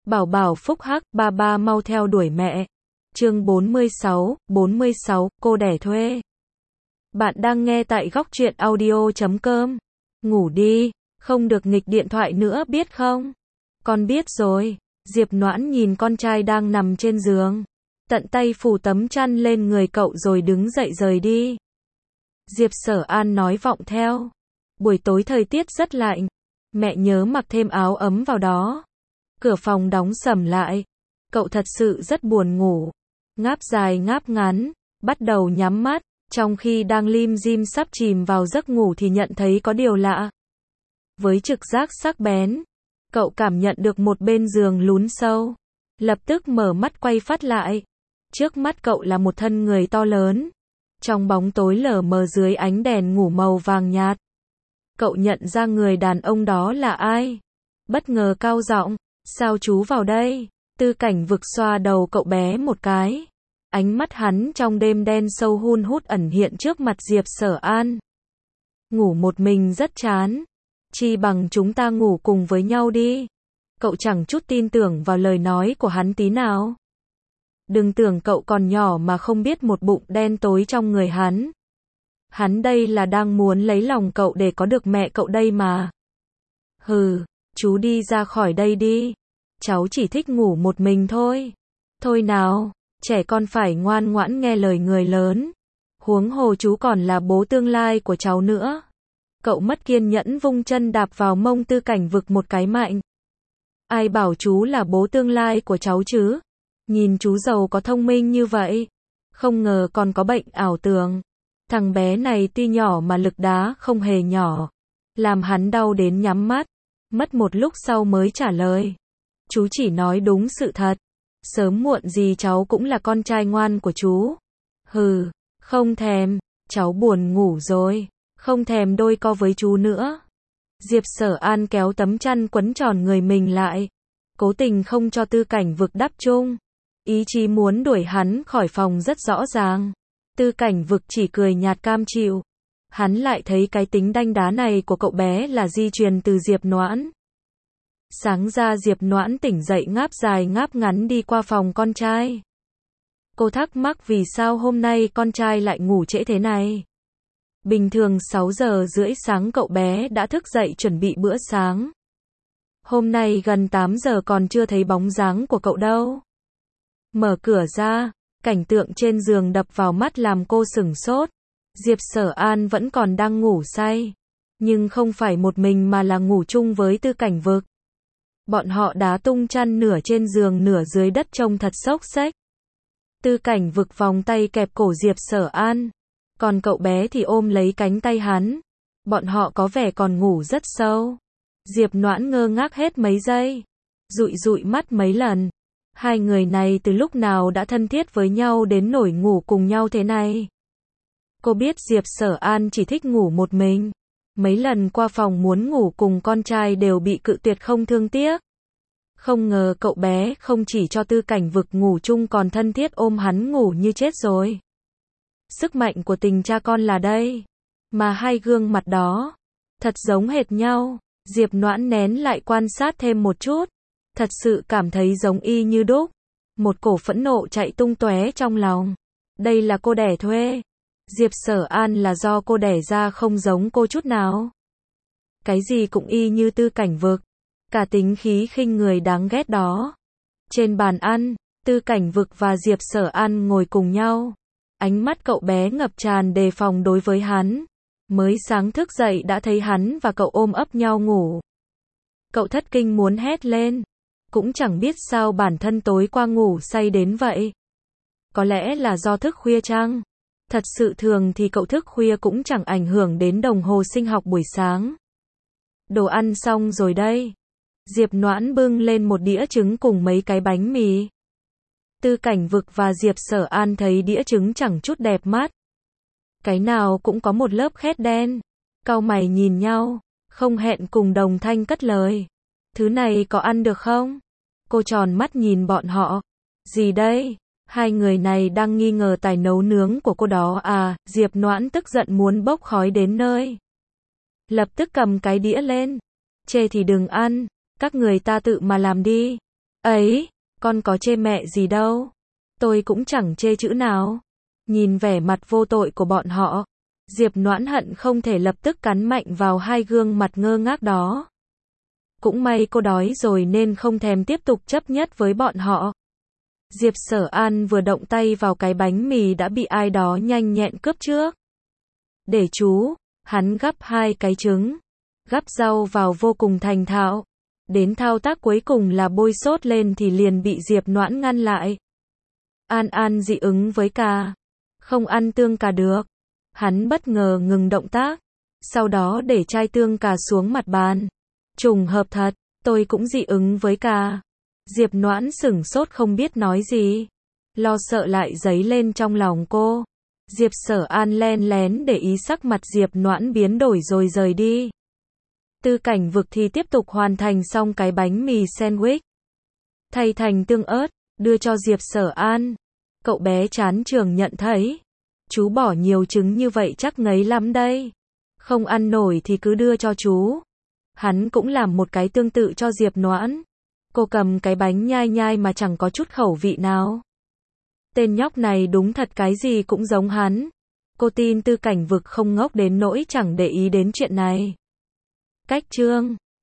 Bảo bảo phúc hắc, ba ba mau theo đuổi mẹ. Chương 46, cô đẻ thuê. Bạn đang nghe tại góc truyện audio.com. Ngủ đi, không được nghịch điện thoại nữa biết không? Con biết rồi. Diệp Noãn nhìn con trai đang nằm trên giường, tận tay phủ tấm chăn lên người cậu rồi đứng dậy rời đi. Diệp Sở An nói vọng theo. Buổi tối thời tiết rất lạnh, mẹ nhớ mặc thêm áo ấm vào đó. Cửa phòng đóng sầm lại. Cậu thật sự rất buồn ngủ. Ngáp dài ngáp ngắn, bắt đầu nhắm mắt, trong khi đang lim dim sắp chìm vào giấc ngủ thì nhận thấy có điều lạ. Với trực giác sắc bén, cậu cảm nhận được một bên giường lún sâu. Lập tức mở mắt quay phát lại. Trước mắt cậu là một thân người to lớn. Trong bóng tối lờ mờ dưới ánh đèn ngủ màu vàng nhạt. Cậu nhận ra người đàn ông đó là ai. Bất ngờ cao giọng, sao chú vào đây? Tư Cảnh Vực xoa đầu cậu bé một cái. Ánh mắt hắn trong đêm đen sâu hun hút ẩn hiện trước mặt Diệp Sở An. Ngủ một mình rất chán. Chi bằng chúng ta ngủ cùng với nhau đi. Cậu chẳng chút tin tưởng vào lời nói của hắn tí nào. Đừng tưởng cậu còn nhỏ mà không biết một bụng đen tối trong người hắn. Hắn đây là đang muốn lấy lòng cậu để có được mẹ cậu đây mà. Hừ, chú đi ra khỏi đây đi. Cháu chỉ thích ngủ một mình thôi. Thôi nào, trẻ con phải ngoan ngoãn nghe lời người lớn. Huống hồ chú còn là bố tương lai của cháu nữa. Cậu mất kiên nhẫn vung chân đạp vào mông Tư Cảnh Vực một cái mạnh. Ai bảo chú là bố tương lai của cháu chứ? Nhìn chú giàu có thông minh như vậy. Không ngờ còn có bệnh ảo tưởng. Thằng bé này tuy nhỏ mà lực đá không hề nhỏ. Làm hắn đau đến nhắm mắt. Mất một lúc sau mới trả lời. Chú chỉ nói đúng sự thật. Sớm muộn gì cháu cũng là con trai ngoan của chú. Hừ, không thèm. Cháu buồn ngủ rồi. Không thèm đôi co với chú nữa. Diệp Sở An kéo tấm chăn quấn tròn người mình lại. Cố tình không cho Tư Cảnh Vực đắp chung. Ý chí muốn đuổi hắn khỏi phòng rất rõ ràng. Tư Cảnh Vực chỉ cười nhạt cam chịu. Hắn lại thấy cái tính đanh đá này của cậu bé là di truyền từ Diệp Noãn. Sáng ra Diệp Noãn tỉnh dậy ngáp dài ngáp ngắn đi qua phòng con trai. Cô thắc mắc vì sao hôm nay con trai lại ngủ trễ thế này. Bình thường 6 giờ rưỡi sáng cậu bé đã thức dậy chuẩn bị bữa sáng. Hôm nay gần 8 giờ còn chưa thấy bóng dáng của cậu đâu. Mở cửa ra, cảnh tượng trên giường đập vào mắt làm cô sửng sốt. Diệp Sở An vẫn còn đang ngủ say. Nhưng không phải một mình mà là ngủ chung với Tư Cảnh Vực. Bọn họ đá tung chăn nửa trên giường nửa dưới đất trông thật xốc xếch. Tư Cảnh Vực vòng tay kẹp cổ Diệp Sở An. Còn cậu bé thì ôm lấy cánh tay hắn. Bọn họ có vẻ còn ngủ rất sâu. Diệp Noãn ngơ ngác hết mấy giây. Dụi dụi mắt mấy lần. Hai người này từ lúc nào đã thân thiết với nhau đến nổi ngủ cùng nhau thế này. Cô biết Diệp Sở An chỉ thích ngủ một mình. Mấy lần qua phòng muốn ngủ cùng con trai đều bị cự tuyệt không thương tiếc. Không ngờ cậu bé không chỉ cho Tư Cảnh Vực ngủ chung còn thân thiết ôm hắn ngủ như chết rồi. Sức mạnh của tình cha con là đây. Mà hai gương mặt đó, thật giống hệt nhau. Diệp Noãn nén lại quan sát thêm một chút. Thật sự cảm thấy giống y như đúc. Một cổ phẫn nộ chạy tung tóe trong lòng. Đây là cô đẻ thuê. Diệp Sở An là do cô đẻ ra không giống cô chút nào. Cái gì cũng y như Tư Cảnh Vực. Cả tính khí khinh người đáng ghét đó. Trên bàn ăn, Tư Cảnh Vực và Diệp Sở An ngồi cùng nhau. Ánh mắt cậu bé ngập tràn đề phòng đối với hắn. Mới sáng thức dậy đã thấy hắn và cậu ôm ấp nhau ngủ. Cậu thất kinh muốn hét lên. Cũng chẳng biết sao bản thân tối qua ngủ say đến vậy. Có lẽ là do thức khuya chăng? Thật sự thường thì cậu thức khuya cũng chẳng ảnh hưởng đến đồng hồ sinh học buổi sáng. Đồ ăn xong rồi đây. Diệp Noãn bưng lên một đĩa trứng cùng mấy cái bánh mì. Tư Cảnh Vực và Diệp Sở An thấy đĩa trứng chẳng chút đẹp mắt. Cái nào cũng có một lớp khét đen. Cau mày nhìn nhau, không hẹn cùng đồng thanh cất lời. Thứ này có ăn được không? Cô tròn mắt nhìn bọn họ. Gì đây? Hai người này đang nghi ngờ tài nấu nướng của cô đó à? Diệp Noãn tức giận muốn bốc khói đến nơi. Lập tức cầm cái đĩa lên. Chê thì đừng ăn, các người ta tự mà làm đi. Ấy, con có chê mẹ gì đâu. Tôi cũng chẳng chê chữ nào. Nhìn vẻ mặt vô tội của bọn họ, Diệp Noãn hận không thể lập tức cắn mạnh vào hai gương mặt ngơ ngác đó. Cũng may cô đói rồi nên không thèm tiếp tục chấp nhất với bọn họ. Diệp Sở An vừa động tay vào cái bánh mì đã bị ai đó nhanh nhẹn cướp trước. Để chú, hắn gắp hai cái trứng, gắp rau vào vô cùng thành thạo. Đến thao tác cuối cùng là bôi sốt lên thì liền bị Diệp Noãn ngăn lại. An An dị ứng với cà, không ăn tương cà được. Hắn bất ngờ ngừng động tác, sau đó để chai tương cà xuống mặt bàn. Trùng hợp thật, tôi cũng dị ứng với cà. Diệp Noãn sửng sốt không biết nói gì. Lo sợ lại dấy lên trong lòng cô. Diệp Sở An len lén để ý sắc mặt Diệp Noãn biến đổi rồi rời đi. Tư Cảnh Vực thì tiếp tục hoàn thành xong cái bánh mì sandwich. Thay thành tương ớt, đưa cho Diệp Sở An. Cậu bé chán trường nhận thấy. Chú bỏ nhiều trứng như vậy chắc ngấy lắm đây. Không ăn nổi thì cứ đưa cho chú. Hắn cũng làm một cái tương tự cho Diệp Noãn. Cô cầm cái bánh nhai nhai mà chẳng có chút khẩu vị nào. Tên nhóc này đúng thật cái gì cũng giống hắn. Cô tin Tư Cảnh Vực không ngốc đến nỗi chẳng để ý đến chuyện này. Cách chương